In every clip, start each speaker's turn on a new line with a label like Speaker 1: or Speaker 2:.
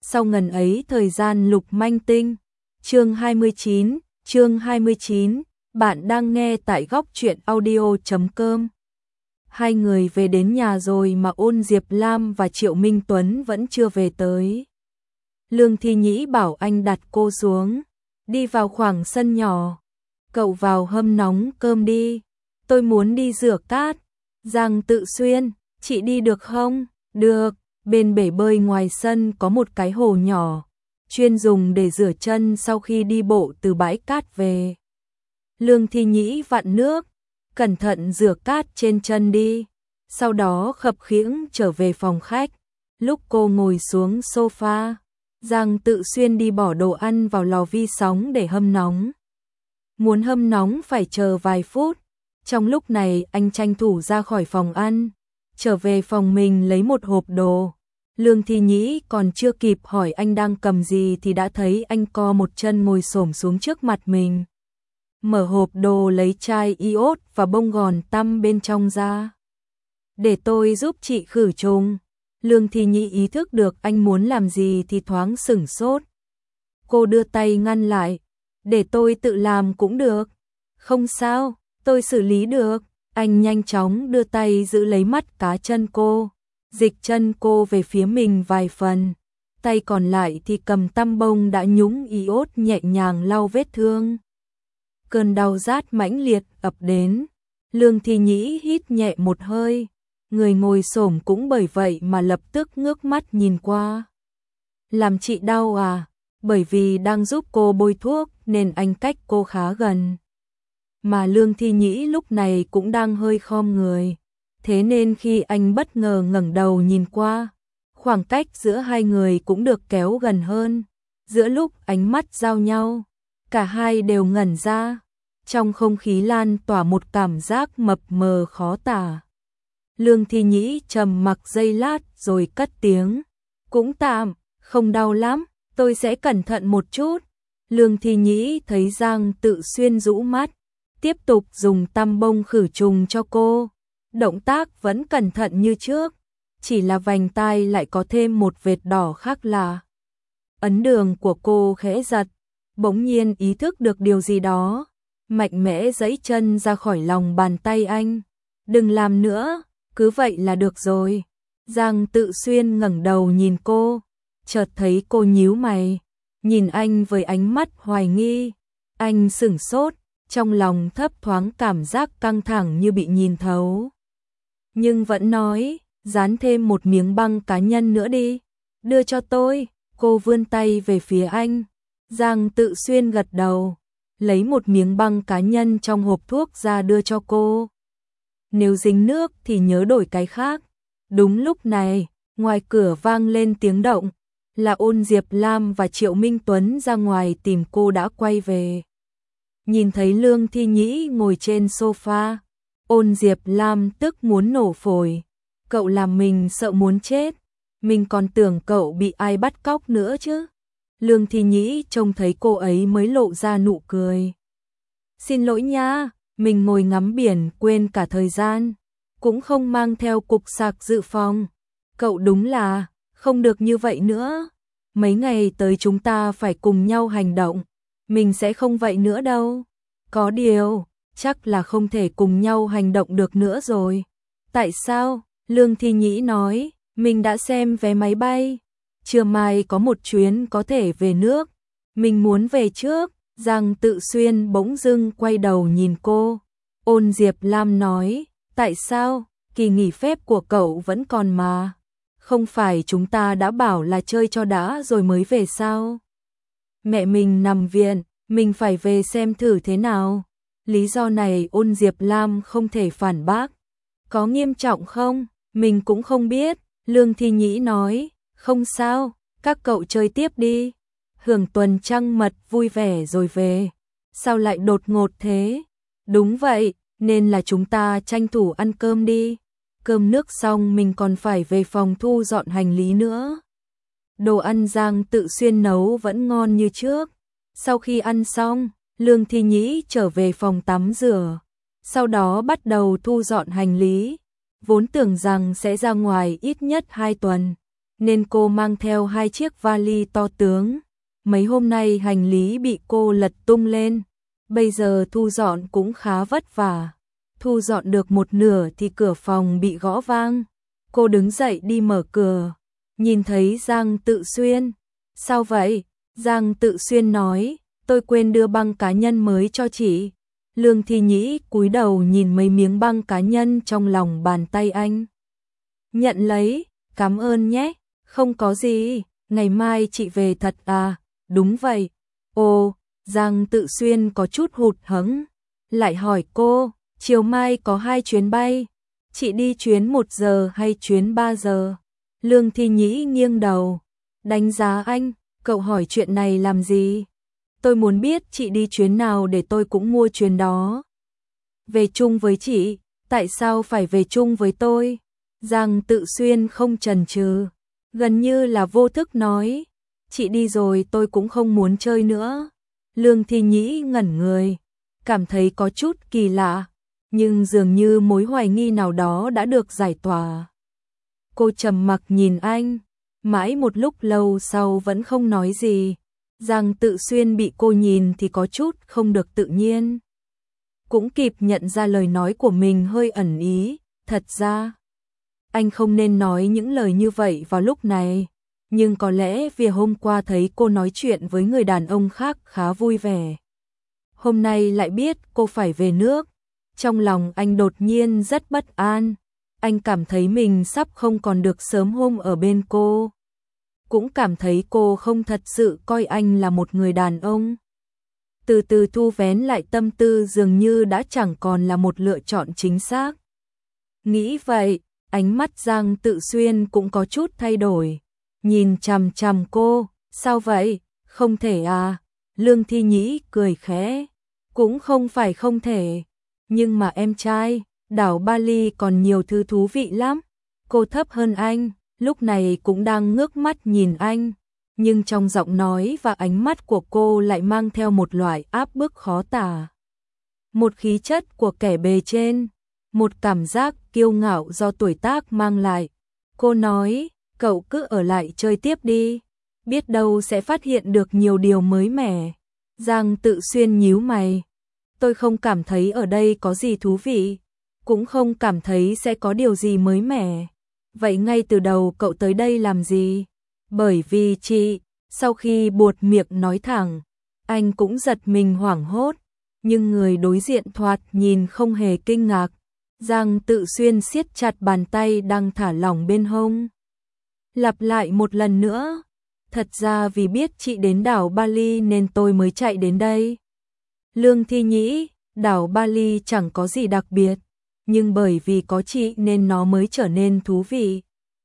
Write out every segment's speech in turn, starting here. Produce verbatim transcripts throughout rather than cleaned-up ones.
Speaker 1: Sau ngần ấy thời gian Lục Manh Tinh. Chương hai mươi chín, chương hai mươi chín, bạn đang nghe tại góc truyện audio chấm com. Hai người về đến nhà rồi mà Ôn Diệp Lam và Triệu Minh Tuấn vẫn chưa về tới. Lương Thi Nhĩ bảo anh đặt cô xuống, đi vào khoảng sân nhỏ. Cậu vào hâm nóng cơm đi, tôi muốn đi rửa cát. Giang Tự Xuyên, chị đi được không? Được, bên bể bơi ngoài sân có một cái hồ nhỏ, chuyên dùng để rửa chân sau khi đi bộ từ bãi cát về. Lương Thi Nhĩ vặn nước, cẩn thận rửa cát trên chân đi, sau đó khập khiễng trở về phòng khách. Lúc cô ngồi xuống sofa, Giang Tự Xuyên đi bỏ đồ ăn vào lò vi sóng để hâm nóng. Muốn hâm nóng phải chờ vài phút. Trong lúc này anh tranh thủ ra khỏi phòng ăn, trở về phòng mình lấy một hộp đồ. Lương Thi Nhĩ còn chưa kịp hỏi anh đang cầm gì thì đã thấy anh co một chân ngồi xổm xuống trước mặt mình. Mở hộp đồ lấy chai iốt và bông gòn tăm bên trong ra. Để tôi giúp chị khử trùng. Lương Thi Nhĩ ý thức được anh muốn làm gì thì thoáng sửng sốt. Cô đưa tay ngăn lại. Để tôi tự làm cũng được. Không sao, tôi xử lý được. Anh nhanh chóng đưa tay giữ lấy mắt cá chân cô, dịch chân cô về phía mình vài phần. Tay còn lại thì cầm tăm bông đã nhúng iốt nhẹ nhàng lau vết thương. Cơn đau rát mãnh liệt ập đến. Lương Thi Nhĩ hít nhẹ một hơi. Người ngồi xổm cũng bởi vậy mà lập tức ngước mắt nhìn qua. Làm chị đau à? Bởi vì đang giúp cô bôi thuốc nên anh cách cô khá gần. Mà Lương Thi Nhĩ lúc này cũng đang hơi khom người. Thế nên khi anh bất ngờ ngẩng đầu nhìn qua, khoảng cách giữa hai người cũng được kéo gần hơn. Giữa lúc ánh mắt giao nhau, cả hai đều ngẩn ra. Trong không khí lan tỏa một cảm giác mập mờ khó tả. Lương Thi Nhĩ trầm mặc giây lát rồi cất tiếng. Cũng tạm, không đau lắm, tôi sẽ cẩn thận một chút. Lương Thi Nhĩ thấy Giang Tự Xuyên rũ mắt, tiếp tục dùng tăm bông khử trùng cho cô. Động tác vẫn cẩn thận như trước, chỉ là vành tai lại có thêm một vệt đỏ khác lạ. Ấn đường của cô khẽ giật, bỗng nhiên ý thức được điều gì đó, mạnh mẽ giãy chân ra khỏi lòng bàn tay anh. Đừng làm nữa, cứ vậy là được rồi. Giang Tự Xuyên ngẩng đầu nhìn cô, chợt thấy cô nhíu mày, nhìn anh với ánh mắt hoài nghi. Anh sửng sốt, trong lòng thấp thoáng cảm giác căng thẳng như bị nhìn thấu. Nhưng vẫn nói, dán thêm một miếng băng cá nhân nữa đi, đưa cho tôi. Cô vươn tay về phía anh. Giang Tự Xuyên gật đầu, lấy một miếng băng cá nhân trong hộp thuốc ra đưa cho cô. Nếu dính nước thì nhớ đổi cái khác. Đúng lúc này, ngoài cửa vang lên tiếng động, là Ôn Diệp Lam và Triệu Minh Tuấn ra ngoài tìm cô đã quay về. Nhìn thấy Lương Thi Nhĩ ngồi trên sofa, Ôn Diệp Lam tức muốn nổ phổi. Cậu làm mình sợ muốn chết, mình còn tưởng cậu bị ai bắt cóc nữa chứ. Lương Thi Nhĩ trông thấy cô ấy mới lộ ra nụ cười. Xin lỗi nha, mình ngồi ngắm biển quên cả thời gian, cũng không mang theo cục sạc dự phòng. Cậu đúng là không được như vậy nữa. Mấy ngày tới chúng ta phải cùng nhau hành động. Mình sẽ không vậy nữa đâu. Có điều, chắc là không thể cùng nhau hành động được nữa rồi. Tại sao? Lương Thi Nhĩ nói, mình đã xem vé máy bay. Trưa mai có một chuyến có thể về nước. Mình muốn về trước. Giang Tự Xuyên bỗng dưng quay đầu nhìn cô. Ôn Diệp Lam nói, tại sao? Kỳ nghỉ phép của cậu vẫn còn mà. Không phải chúng ta đã bảo là chơi cho đã rồi mới về sao? Mẹ mình nằm viện, mình phải về xem thử thế nào. Lý do này Ôn Diệp Lam không thể phản bác. Có nghiêm trọng không? Mình cũng không biết. Lương Thi Nhĩ nói, không sao, các cậu chơi tiếp đi. Hưởng tuần trăng mật vui vẻ rồi về. Sao lại đột ngột thế? Đúng vậy, nên là chúng ta tranh thủ ăn cơm đi. Cơm nước xong mình còn phải về phòng thu dọn hành lý nữa. Đồ ăn Giang Tự Xuyên nấu vẫn ngon như trước. Sau khi ăn xong, Lương Thi Nhĩ trở về phòng tắm rửa. Sau đó bắt đầu thu dọn hành lý. Vốn tưởng rằng sẽ ra ngoài ít nhất hai tuần. nên cô mang theo hai chiếc vali to tướng. Mấy hôm nay hành lý bị cô lật tung lên, bây giờ thu dọn cũng khá vất vả. Thu dọn được một nửa thì cửa phòng bị gõ vang. Cô đứng dậy đi mở cửa, nhìn thấy Giang Tự Xuyên. Sao vậy? Giang Tự Xuyên nói, tôi quên đưa băng cá nhân mới cho chị. Lương Thi Nhĩ cúi đầu nhìn mấy miếng băng cá nhân trong lòng bàn tay anh. Nhận lấy, cảm ơn nhé, không có gì, ngày mai chị về thật à? Đúng vậy. Ồ, Giang Tự Xuyên có chút hụt hẫng, lại hỏi cô, chiều mai có hai chuyến bay, chị đi chuyến một giờ hay chuyến ba giờ? Lương Thi Nhĩ nghiêng đầu, đánh giá anh, cậu hỏi chuyện này làm gì? Tôi muốn biết chị đi chuyến nào để tôi cũng mua chuyến đó. Về chung với chị, tại sao phải về chung với tôi? Giang Tự Xuyên không chần chừ, gần như là vô thức nói, chị đi rồi tôi cũng không muốn chơi nữa. Lương Thi Nhĩ ngẩn người, cảm thấy có chút kỳ lạ, nhưng dường như mối hoài nghi nào đó đã được giải tỏa. Cô trầm mặc nhìn anh, mãi một lúc lâu sau vẫn không nói gì. Giang Tự Xuyên bị cô nhìn thì có chút không được tự nhiên. Cũng kịp nhận ra lời nói của mình hơi ẩn ý, thật ra anh không nên nói những lời như vậy vào lúc này, nhưng có lẽ vì hôm qua thấy cô nói chuyện với người đàn ông khác khá vui vẻ. Hôm nay lại biết cô phải về nước, trong lòng anh đột nhiên rất bất an, anh cảm thấy mình sắp không còn được sớm hôm ở bên cô. Cũng cảm thấy cô không thật sự coi anh là một người đàn ông. Từ từ thu vén lại tâm tư dường như đã chẳng còn là một lựa chọn chính xác. Nghĩ vậy, ánh mắt Giang Tự Xuyên cũng có chút thay đổi. Nhìn chằm chằm cô, sao vậy? Không thể à? Lương Thi Nhĩ cười khẽ. Cũng không phải không thể. Nhưng mà em trai, đảo Bali còn nhiều thứ thú vị lắm. Cô thấp hơn anh, lúc này cũng đang ngước mắt nhìn anh. Nhưng trong giọng nói và ánh mắt của cô lại mang theo một loại áp bức khó tả. Một khí chất của kẻ bề trên, một cảm giác kiêu ngạo do tuổi tác mang lại. Cô nói, cậu cứ ở lại chơi tiếp đi, biết đâu sẽ phát hiện được nhiều điều mới mẻ. Giang Tự Xuyên nhíu mày, tôi không cảm thấy ở đây có gì thú vị, cũng không cảm thấy sẽ có điều gì mới mẻ. Vậy ngay từ đầu cậu tới đây làm gì? Bởi vì chị, sau khi buột miệng nói thẳng, anh cũng giật mình hoảng hốt, nhưng người đối diện thoạt nhìn không hề kinh ngạc. Giang Tự Xuyên siết chặt bàn tay đang thả lỏng bên hông. Lặp lại một lần nữa, thật ra vì biết chị đến đảo Bali nên tôi mới chạy đến đây. Lương Thi Nhĩ, đảo Bali chẳng có gì đặc biệt, nhưng bởi vì có chị nên nó mới trở nên thú vị.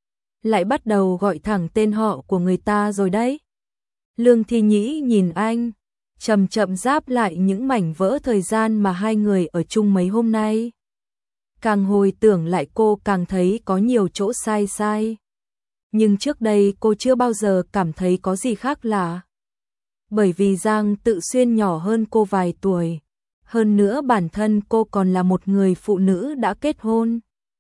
Speaker 1: Lại bắt đầu gọi thẳng tên họ của người ta rồi đấy. Lương Thi Nhĩ nhìn anh, chậm chậm ráp lại những mảnh vỡ thời gian mà hai người ở chung mấy hôm nay. Càng hồi tưởng lại cô càng thấy có nhiều chỗ sai sai. Nhưng trước đây cô chưa bao giờ cảm thấy có gì khác lạ. Bởi vì Giang Tự Xuyên nhỏ hơn cô vài tuổi. Hơn nữa bản thân cô còn là một người phụ nữ đã kết hôn.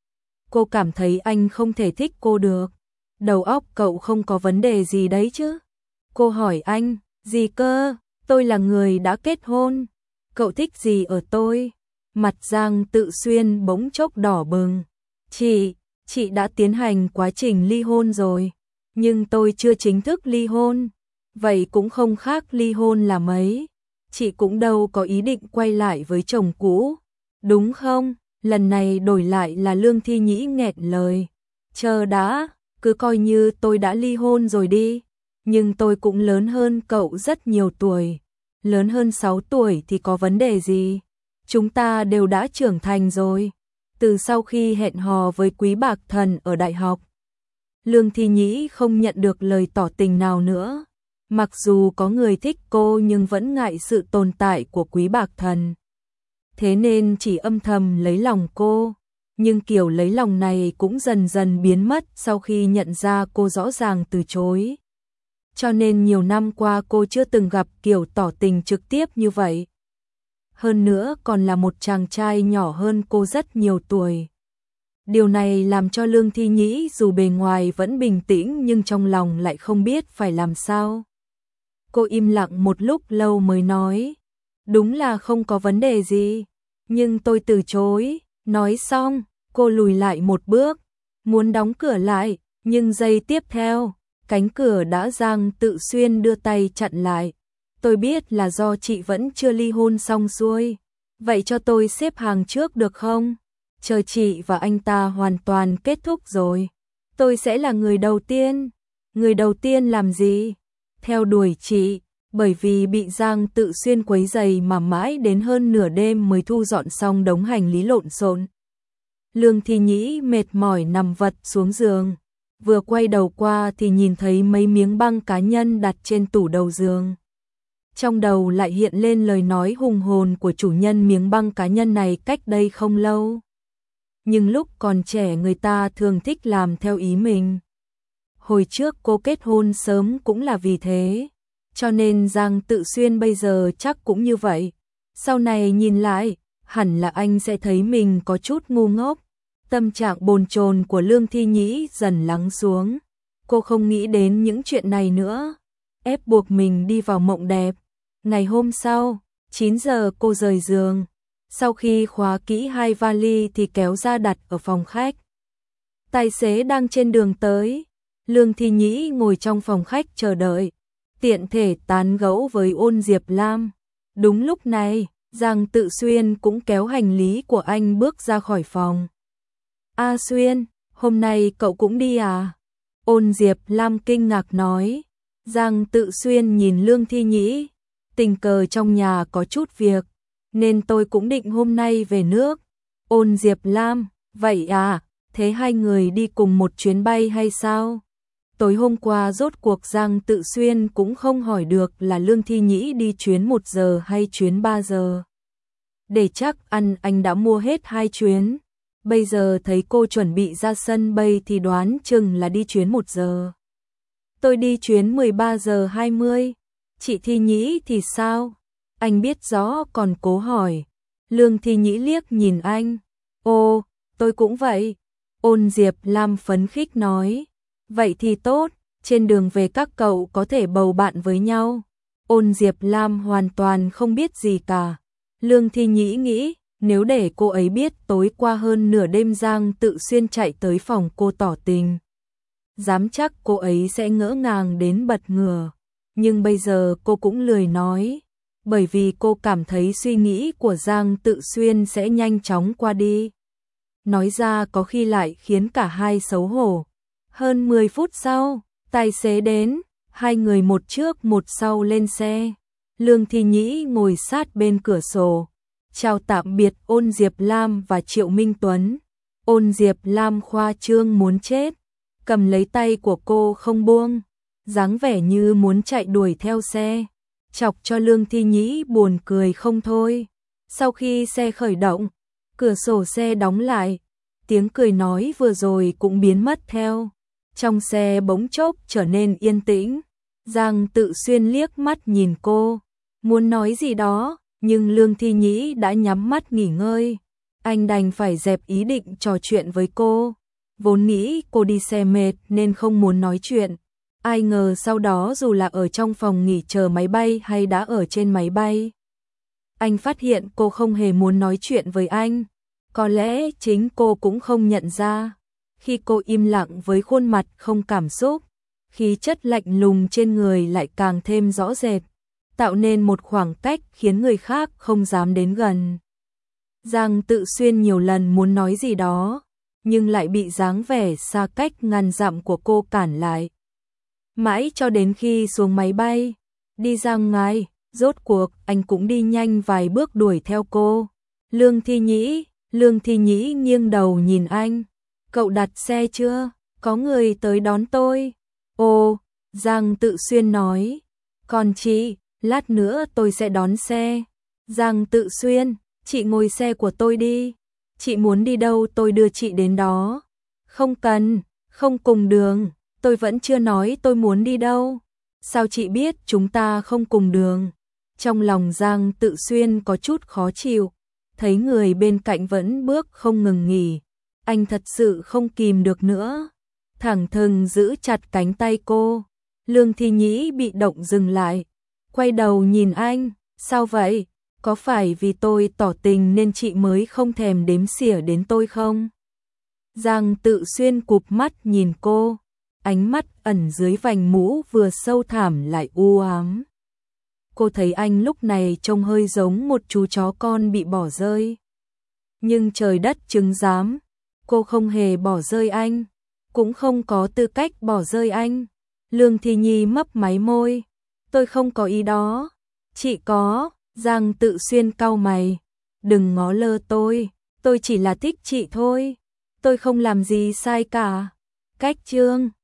Speaker 1: Cô cảm thấy anh không thể thích cô được. Đầu óc cậu không có vấn đề gì đấy chứ? Cô hỏi anh, gì cơ? Tôi là người đã kết hôn. Cậu thích gì ở tôi? Mặt Giang Tự Xuyên bỗng chốc đỏ bừng. Chị, chị đã tiến hành quá trình ly hôn rồi. Nhưng tôi chưa chính thức ly hôn. Vậy cũng không khác ly hôn là mấy. Chị cũng đâu có ý định quay lại với chồng cũ. Đúng không? Lần này đổi lại là Lương Thi Nhĩ nghẹn lời. Chờ đã, cứ coi như tôi đã ly hôn rồi đi. Nhưng tôi cũng lớn hơn cậu rất nhiều tuổi. Lớn hơn sáu tuổi thì có vấn đề gì? Chúng ta đều đã trưởng thành rồi. Từ sau khi hẹn hò với Quý Bạc Thần ở đại học, Lương Thi Nhĩ không nhận được lời tỏ tình nào nữa. Mặc dù có người thích cô nhưng vẫn ngại sự tồn tại của Quý Bạc Thần. Thế nên chỉ âm thầm lấy lòng cô. Nhưng kiểu lấy lòng này cũng dần dần biến mất sau khi nhận ra cô rõ ràng từ chối. Cho nên nhiều năm qua cô chưa từng gặp kiểu tỏ tình trực tiếp như vậy. Hơn nữa còn là một chàng trai nhỏ hơn cô rất nhiều tuổi. Điều này làm cho Lương Thi Nhĩ dù bề ngoài vẫn bình tĩnh nhưng trong lòng lại không biết phải làm sao. Cô im lặng một lúc lâu mới nói, đúng là không có vấn đề gì, nhưng tôi từ chối. Nói xong, cô lùi lại một bước, muốn đóng cửa lại, nhưng giây tiếp theo, cánh cửa đã Giang Tự Xuyên đưa tay chặn lại. Tôi biết là do chị vẫn chưa ly hôn xong xuôi, vậy cho tôi xếp hàng trước được không? Chờ chị và anh ta hoàn toàn kết thúc rồi, tôi sẽ là người đầu tiên. Người đầu tiên làm gì? Theo đuổi chị, bởi vì bị Giang Tự Xuyên quấy rầy mà mãi đến hơn nửa đêm mới thu dọn xong đống hành lý lộn xộn. Lương Thi Nhĩ mệt mỏi nằm vật xuống giường, vừa quay đầu qua thì nhìn thấy mấy miếng băng cá nhân đặt trên tủ đầu giường. Trong đầu lại hiện lên lời nói hùng hồn của chủ nhân miếng băng cá nhân này cách đây không lâu. Nhưng lúc còn trẻ người ta thường thích làm theo ý mình. Hồi trước cô kết hôn sớm cũng là vì thế, cho nên Giang Tự Xuyên bây giờ chắc cũng như vậy. Sau này nhìn lại, hẳn là anh sẽ thấy mình có chút ngu ngốc. Tâm trạng bồn chồn của Lương Thi Nhĩ dần lắng xuống. Cô không nghĩ đến những chuyện này nữa, ép buộc mình đi vào mộng đẹp. Ngày hôm sau, chín giờ cô rời giường. Sau khi khóa kỹ hai vali thì kéo ra đặt ở phòng khách. Tài xế đang trên đường tới. Lương Thi Nhĩ ngồi trong phòng khách chờ đợi, tiện thể tán gẫu với Ôn Diệp Lam. Đúng lúc này, Giang Tự Xuyên cũng kéo hành lý của anh bước ra khỏi phòng. A Xuyên, hôm nay cậu cũng đi à? Ôn Diệp Lam kinh ngạc nói. Giang Tự Xuyên nhìn Lương Thi Nhĩ, tình cờ trong nhà có chút việc, nên tôi cũng định hôm nay về nước. Ôn Diệp Lam, vậy à, thế hai người đi cùng một chuyến bay hay sao? Tối hôm qua rốt cuộc Giang Tự Xuyên cũng không hỏi được là Lương Thi Nhĩ đi chuyến một giờ hay chuyến ba giờ. Để chắc ăn anh đã mua hết hai chuyến. Bây giờ thấy cô chuẩn bị ra sân bay thì đoán chừng là đi chuyến một giờ. Tôi đi chuyến mười ba giờ hai mươi. Chị Thi Nhĩ thì sao? Anh biết rõ còn cố hỏi. Lương Thi Nhĩ liếc nhìn anh. Ồ, tôi cũng vậy. Ôn Diệp Lam phấn khích nói. Vậy thì tốt, trên đường về các cậu có thể bầu bạn với nhau. Ôn Diệp Lam hoàn toàn không biết gì cả. Lương Thi Nhĩ nghĩ, nếu để cô ấy biết tối qua hơn nửa đêm Giang Tự Xuyên chạy tới phòng cô tỏ tình, dám chắc cô ấy sẽ ngỡ ngàng đến bật ngửa. Nhưng bây giờ cô cũng lười nói, bởi vì cô cảm thấy suy nghĩ của Giang Tự Xuyên sẽ nhanh chóng qua đi. Nói ra có khi lại khiến cả hai xấu hổ. Hơn mười phút sau, tài xế đến, hai người một trước một sau lên xe. Lương Thi Nhĩ ngồi sát bên cửa sổ, chào tạm biệt Ôn Diệp Lam và Triệu Minh Tuấn. Ôn Diệp Lam khoa trương muốn chết, cầm lấy tay của cô không buông, dáng vẻ như muốn chạy đuổi theo xe, chọc cho Lương Thi Nhĩ buồn cười không thôi. Sau khi xe khởi động, cửa sổ xe đóng lại, tiếng cười nói vừa rồi cũng biến mất theo. Trong xe bỗng chốc trở nên yên tĩnh. Giang Tự Xuyên liếc mắt nhìn cô, muốn nói gì đó, nhưng Lương Thi Nhĩ đã nhắm mắt nghỉ ngơi. Anh đành phải dẹp ý định trò chuyện với cô. Vốn nghĩ cô đi xe mệt nên không muốn nói chuyện. Ai ngờ sau đó dù là ở trong phòng nghỉ chờ máy bay hay đã ở trên máy bay, anh phát hiện cô không hề muốn nói chuyện với anh. Có lẽ chính cô cũng không nhận ra. Khi cô im lặng với khuôn mặt không cảm xúc, khí chất lạnh lùng trên người lại càng thêm rõ rệt, tạo nên một khoảng cách khiến người khác không dám đến gần. Giang Tự Xuyên nhiều lần muốn nói gì đó, nhưng lại bị dáng vẻ xa cách ngàn dặm của cô cản lại. Mãi cho đến khi xuống máy bay, đi ra ngoài, rốt cuộc anh cũng đi nhanh vài bước đuổi theo cô. Lương Thi Nhĩ, Lương Thi Nhĩ nghiêng đầu nhìn anh. Cậu đặt xe chưa? Có người tới đón tôi. Ồ, Giang Tự Xuyên nói. Còn chị, lát nữa tôi sẽ đón xe. Giang Tự Xuyên, chị ngồi xe của tôi đi. Chị muốn đi đâu tôi đưa chị đến đó. Không cần, không cùng đường. Tôi vẫn chưa nói tôi muốn đi đâu. Sao chị biết chúng ta không cùng đường? Trong lòng Giang Tự Xuyên có chút khó chịu. Thấy người bên cạnh vẫn bước không ngừng nghỉ, Anh thật sự không kìm được nữa, thẳng thừng giữ chặt cánh tay cô. Lương Thi Nhĩ bị động dừng lại, quay đầu nhìn anh, sao vậy? Có phải vì tôi tỏ tình nên chị mới không thèm đếm xỉa đến tôi không? Giang Tự Xuyên cụp mắt nhìn cô, ánh mắt ẩn dưới vành mũ vừa sâu thẳm lại u ám. Cô thấy anh lúc này trông hơi giống một chú chó con bị bỏ rơi. Nhưng trời đất chứng giám, cô không hề bỏ rơi anh, cũng không có tư cách bỏ rơi anh. Lương Thi Nhi mấp máy môi, tôi không có ý đó. Chị có. Giang Tự Xuyên cau mày, đừng ngó lơ tôi, tôi chỉ là thích chị thôi, tôi không làm gì sai cả. Cách chương